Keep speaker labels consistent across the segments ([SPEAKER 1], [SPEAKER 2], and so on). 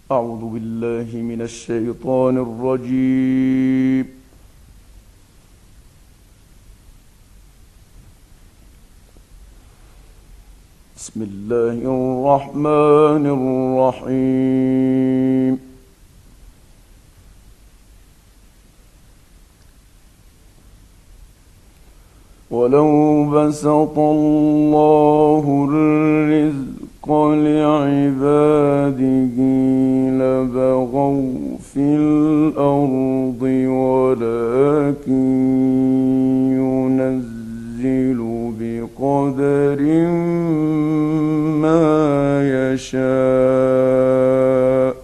[SPEAKER 1] أعوذ بالله من الشيطان الرجيم. بسم الله الرحمن الرحيم. ولو بسط الله الرزق لعباده لبغوا في الأرض ولكن ينزل بقدر ما يشاء.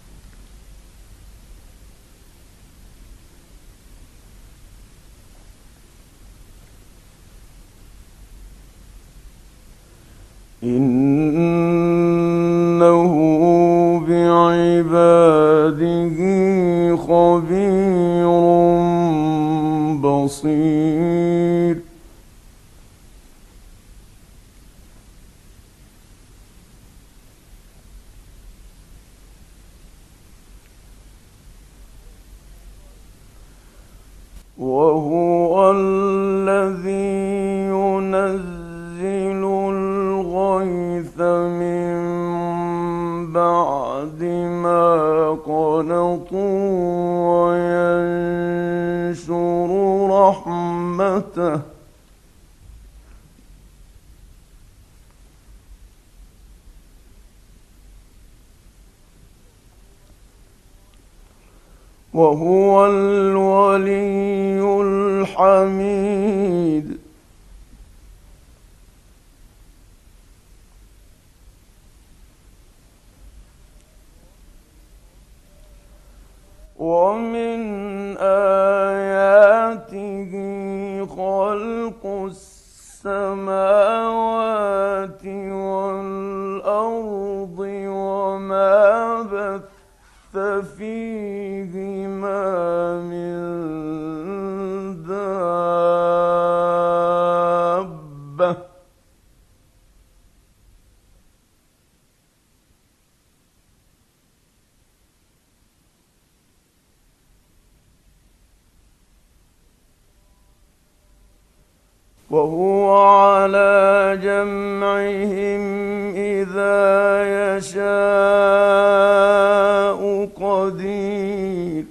[SPEAKER 1] إنه بعباده خبير بصير. وهو الذي ينزل الغيث من بعد ما قنطوا وينشر رحمته. وهو الولي الحميد. ومن آياته خلق السماوات والأرض وما بث فيهما من دابة. وهو على جمعهم إذا يشاء قدير.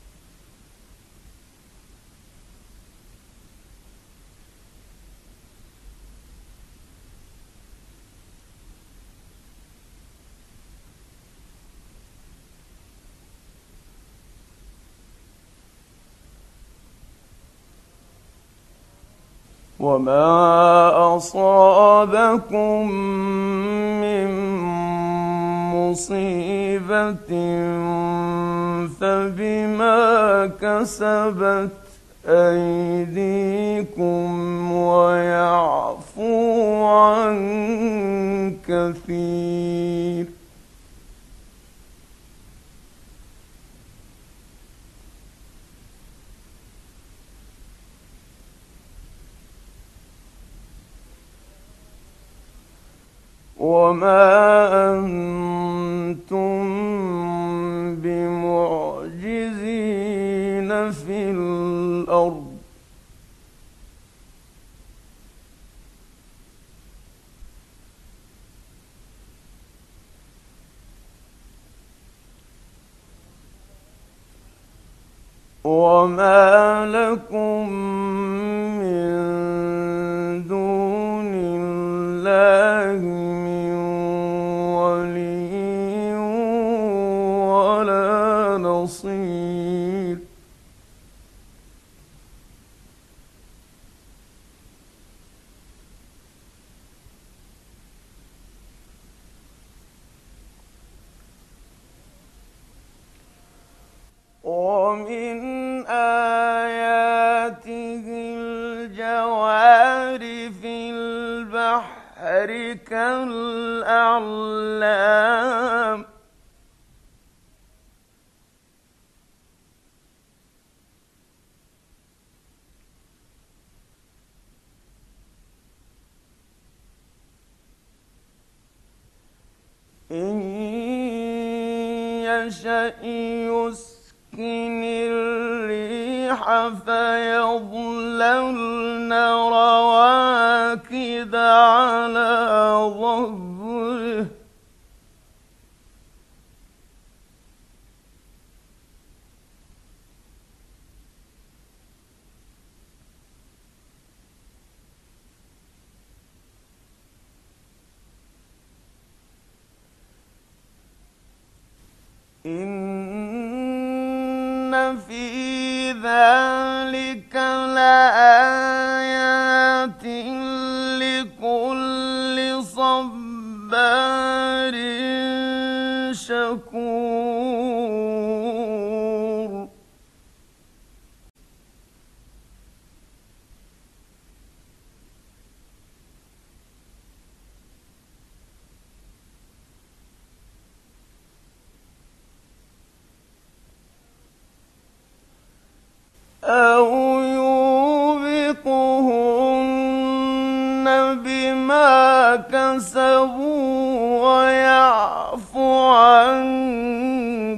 [SPEAKER 1] وما أصابكم من مصيبة فبما كسبت أيديكم ويعفو عن كثير. وما أنتم بمعجزين في الأرض. وما لكم من دون الله من ولي ولا نصير. ومن آياته الجوار في البحر كالأعلام. إن يشأ يسكن الريح فيظللن رواكد على ظهره إن في ذلك لآيات لكل صبار شكور أو يوبقهن بما كسبوا ويعفو عن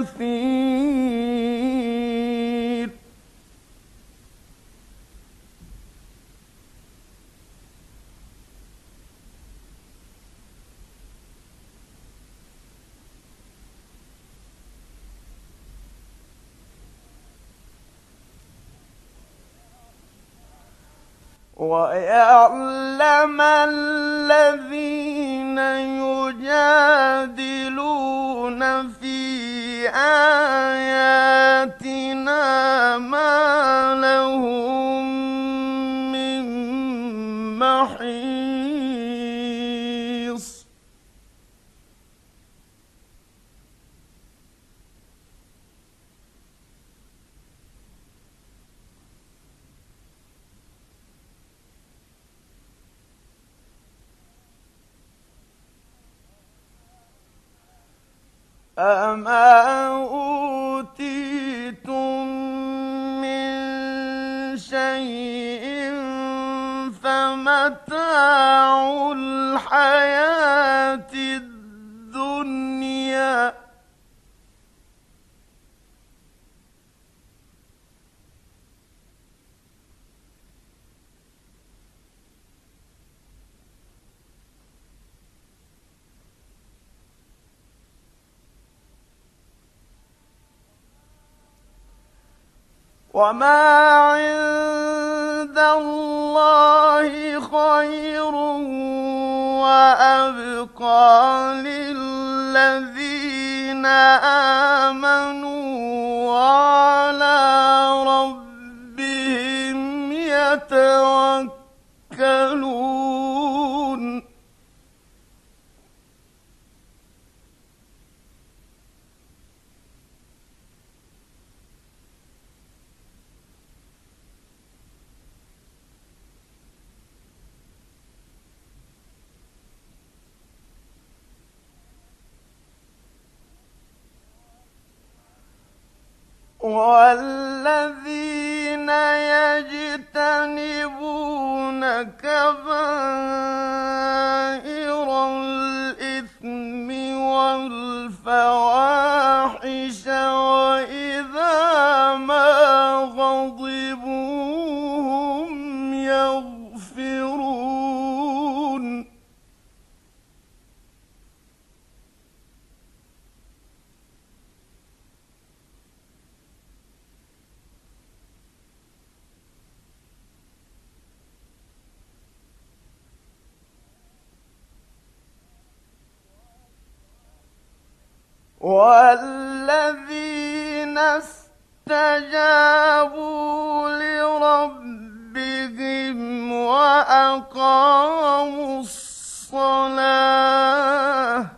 [SPEAKER 1] كثير ويعلم الذين يجادلون في آياتنا ما لهم من محيص أما أوتيتم من شيء فمتاع الحياة الدنيا وما عند الله خير وأبقى للذين آمنوا وعلى ربهم يتوكلون والذين يجتنبون كبائر الإثم والفواحش وإذا ما غضبوا هم يغفرون والذين استجابوا لربهم وأقاموا الصلاة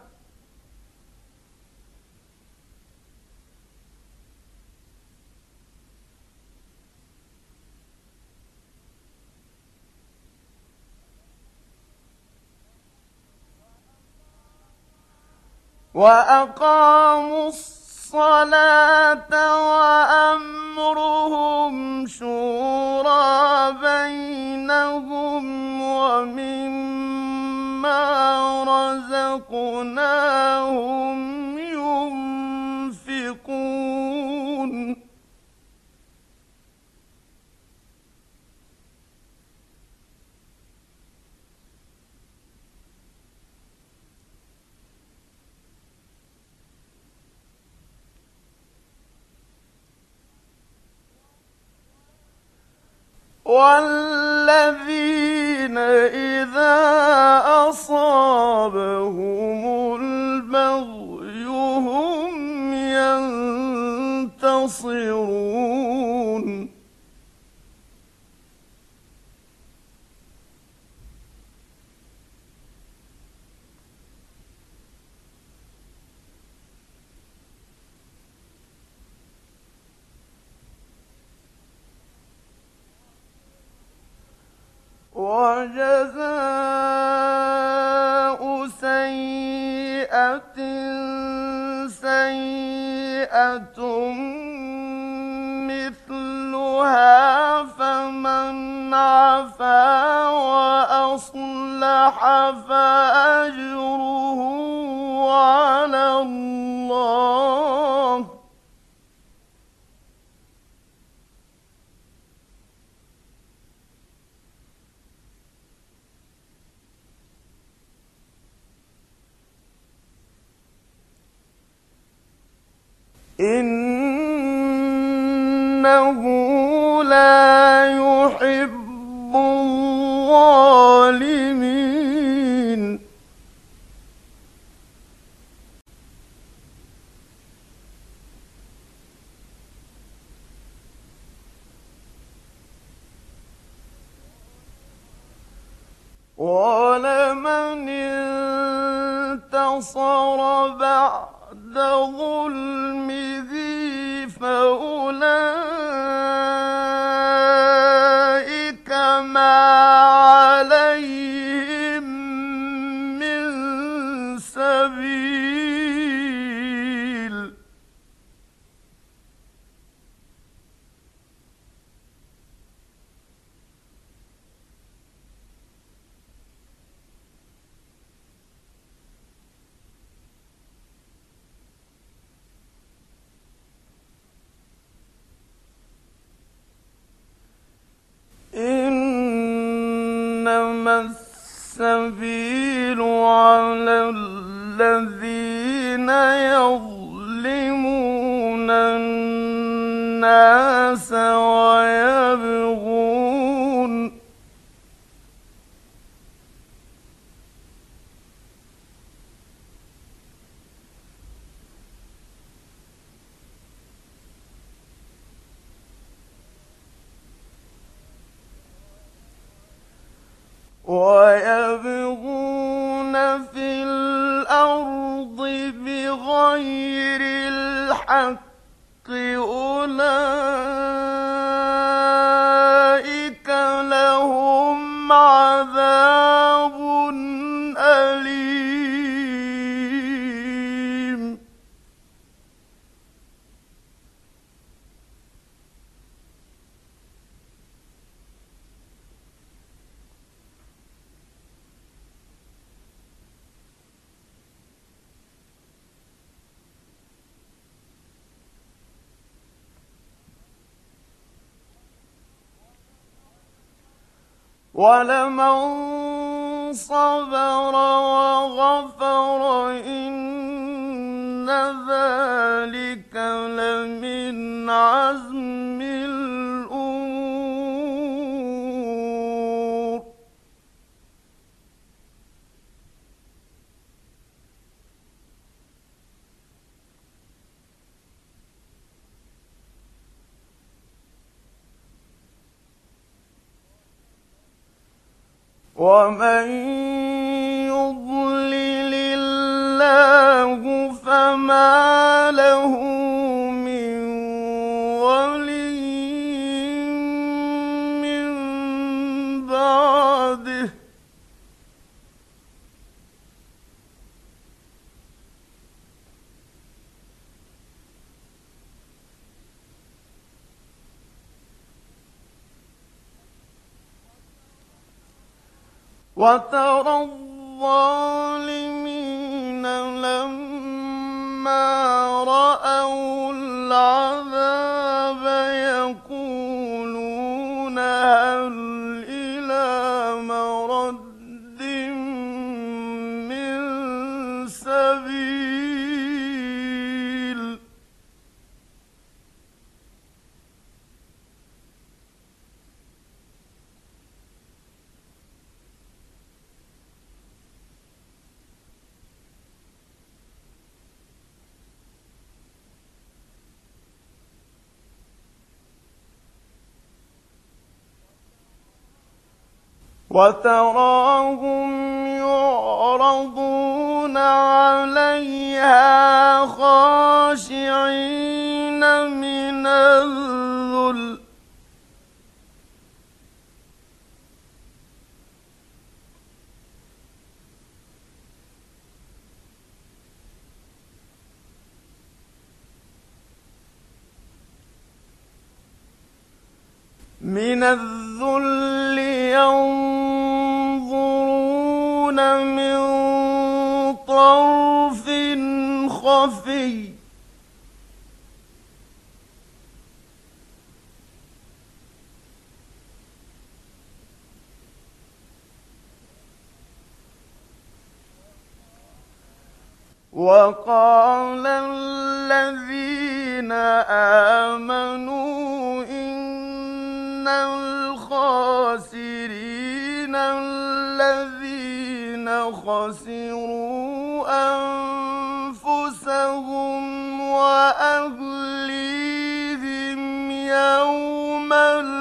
[SPEAKER 1] وأمرهم شورى بينهم ومما رزقناهم ينفقون والذين إذا أصابهم البغي هم ينتصرون وجزاء سيئة سيئة مثلها فمن عفا وأصلح فأجره على الله إنه لا يحب الظالمين ولمن انتصر بعد ظلمه فأولئك ما عليهم من سبيل إنما السبيل على الذين يظلمون الناس ويبغون في الأرض بغير الحق أولئك لهم عذاب أليم ولمن صبر وغفر إن ذلك لمن عزم الأمور ومن يضلل الله فما له من ولي من بعده وترى الظالمين لما رأوا العذاب يقولون هل إلى مرد من سبيل وتراهم يعرضون عليها خاشعين من الذل ينظرون من طرف خفي وقال الذين آمنوا إن الخاسرين الذين خسروا أنفسهم وأهليهم يوم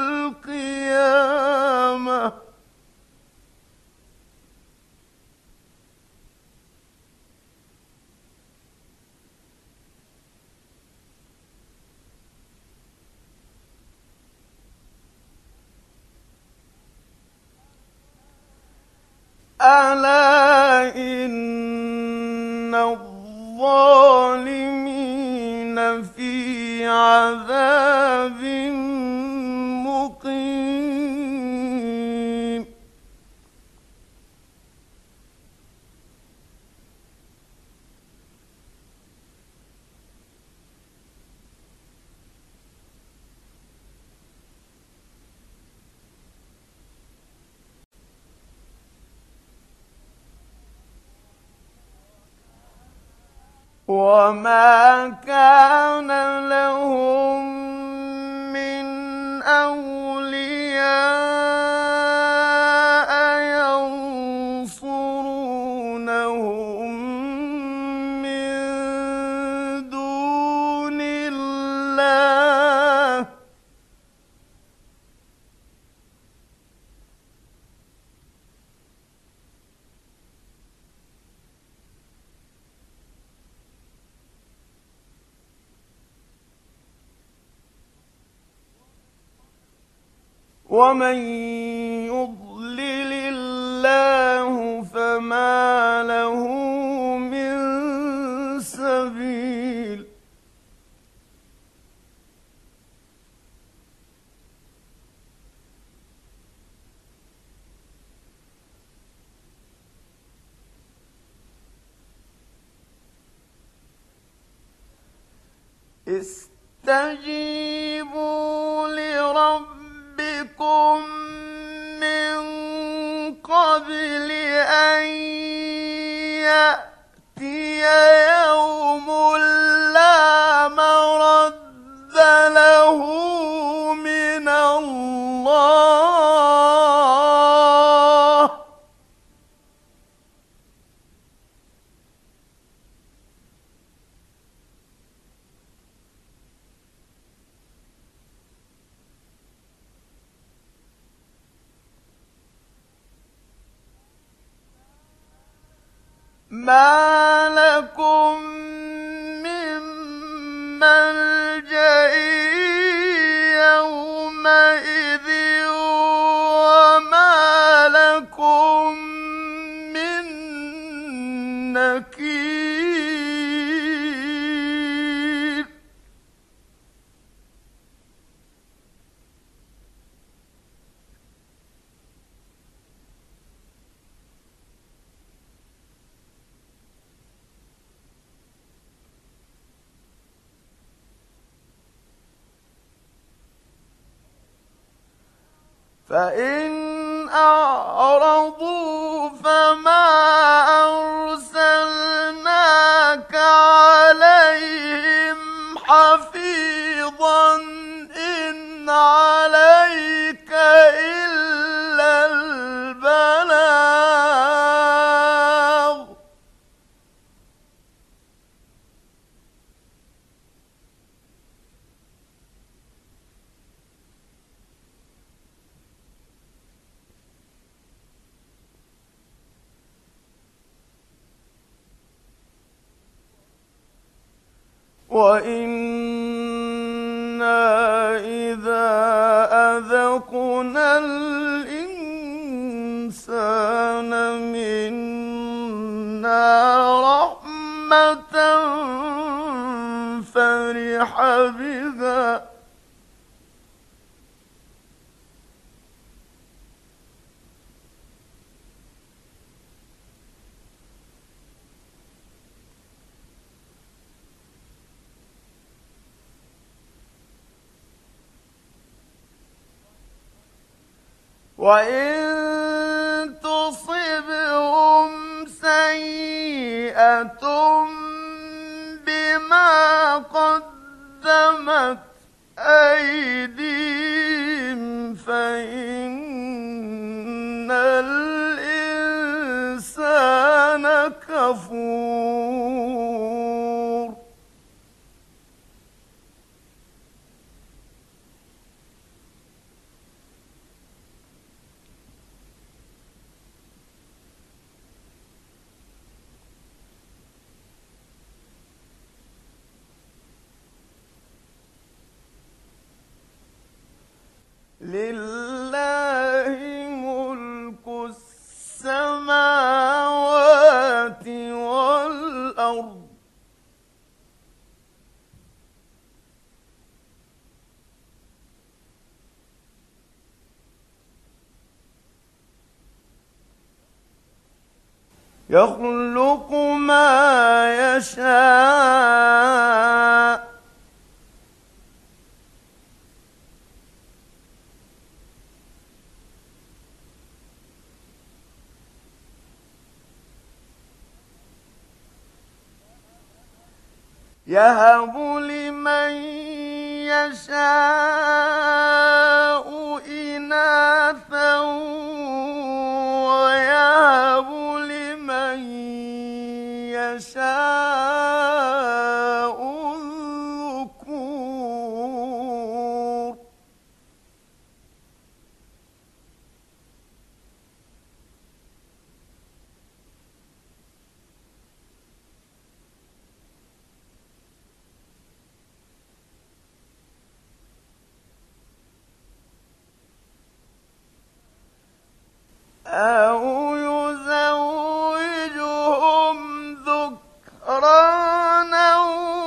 [SPEAKER 1] القيامة ألا إن الظالمين في عذاب مقيم وما كان لهم من أولياء ينصرونهم من دون الله ومن يضلل الله فما له من سبيل استجيبوا لربكم من قبل أن يأتي يوم لا مرد له من الله ما لكم من ملجأ يومئذ وما لكم من نكير فإن أعرضوا فما أرسلناك عليهم حفيظا إن عليك إلا البلاغ وَإِنَّا إِذَا أَذَقْنَا الْإِنسَانَ مِنَّا رَحْمَةً فَرِحَ بِهَا وَإِن تُصِبْهُمْ سَيِّئَةٌ بِمَا قَدَّمَتْ أَيْدِيهِمْ فَإِنَّ الْإِنسَانَ كَفُورٌ لِلَّهِ مُلْكُ السَّمَاوَاتِ وَالْأَرْضِ يَخْلُقُ مَا يَشَاءُ يَهَبُ لِمَن يَشَاءُ إِنَاثًا وَيَهَبُ لِمَن يَشَاءُ الذُّكُورَ أَوْ يُزَوِّجُهُمْ ذُكْرَانًا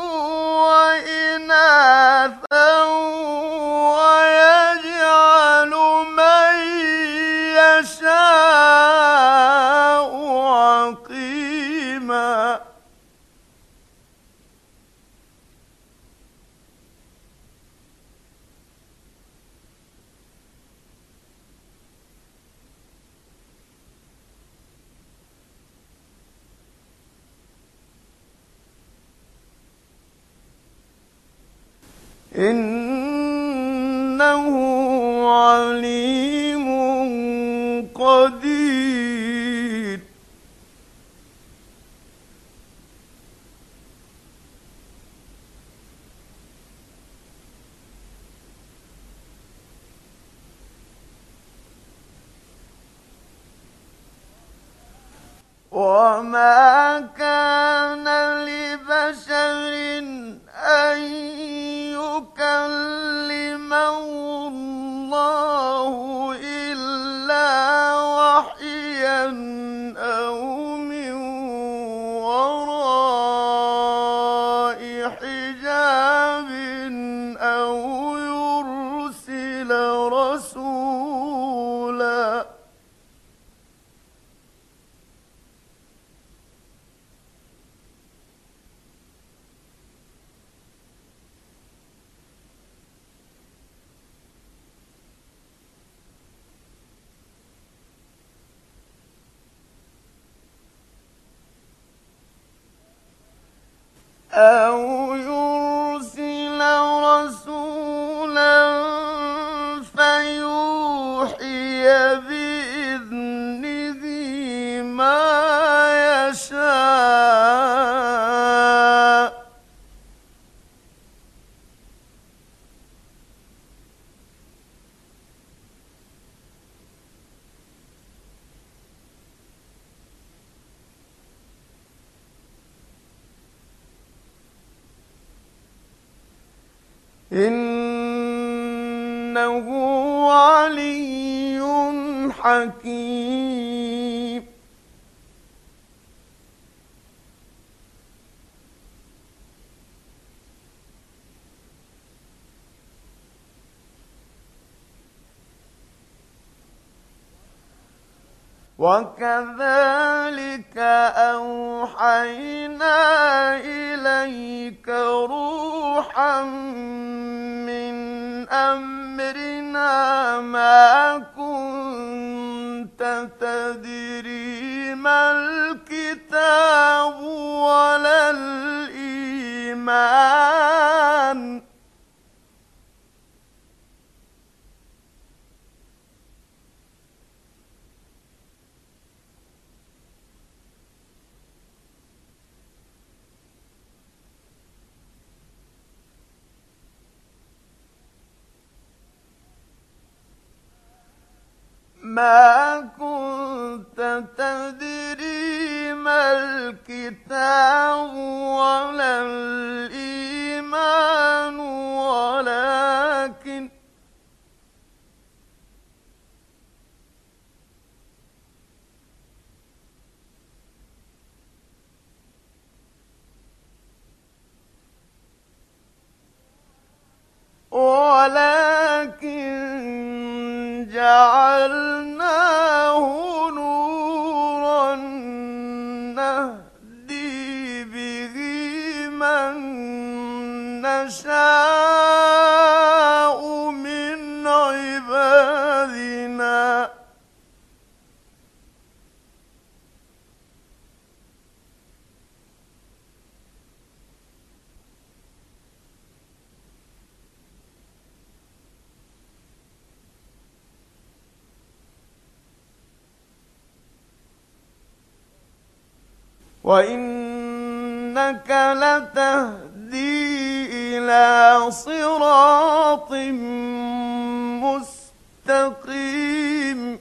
[SPEAKER 1] وَإِنَاثًا وَيَجْعَلُ مَن يَشَاءُ عَقِيمًا إِنَّهُ عَلِيمٌ قَدِيرٌ وَمَا كَانَ لِبَشَرٍ أَن يُكَلِّمَهُ اللَّهُ إِلَّا وَحْيًا أَوْ مِن وَرَاءِ حِجَابٍ أَوْ يُرْسِلَ رَسُولًا فيوحي بإذنه ما يشاء إنه علي حكيم. وكذلك أوحينا إليك روحا من أمرنا ما كنت تدري ما الكتاب ولا الإيمان ما كنت تدري ما الكتاب ولا الإيمان ولكن جعلناه نورا نهدي به من نشاء من عبادنا وإنك لتهدي إلى صراط مستقيم.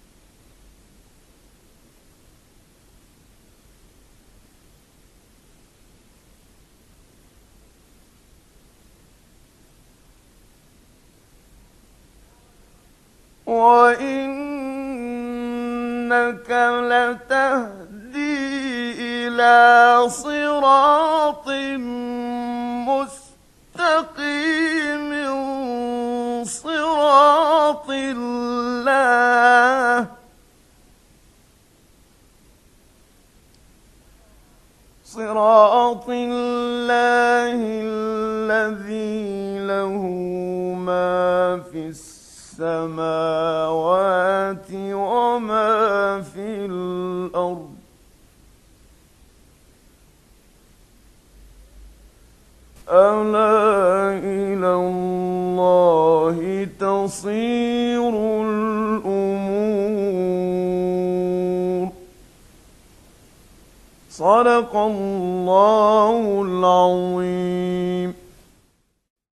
[SPEAKER 1] وإنك لتهدي إلى صراط مستقيم صراط الله الذي له ما في السماوات وما في الأرض ألا إلى الله تصير الأمور. صدق الله العظيم.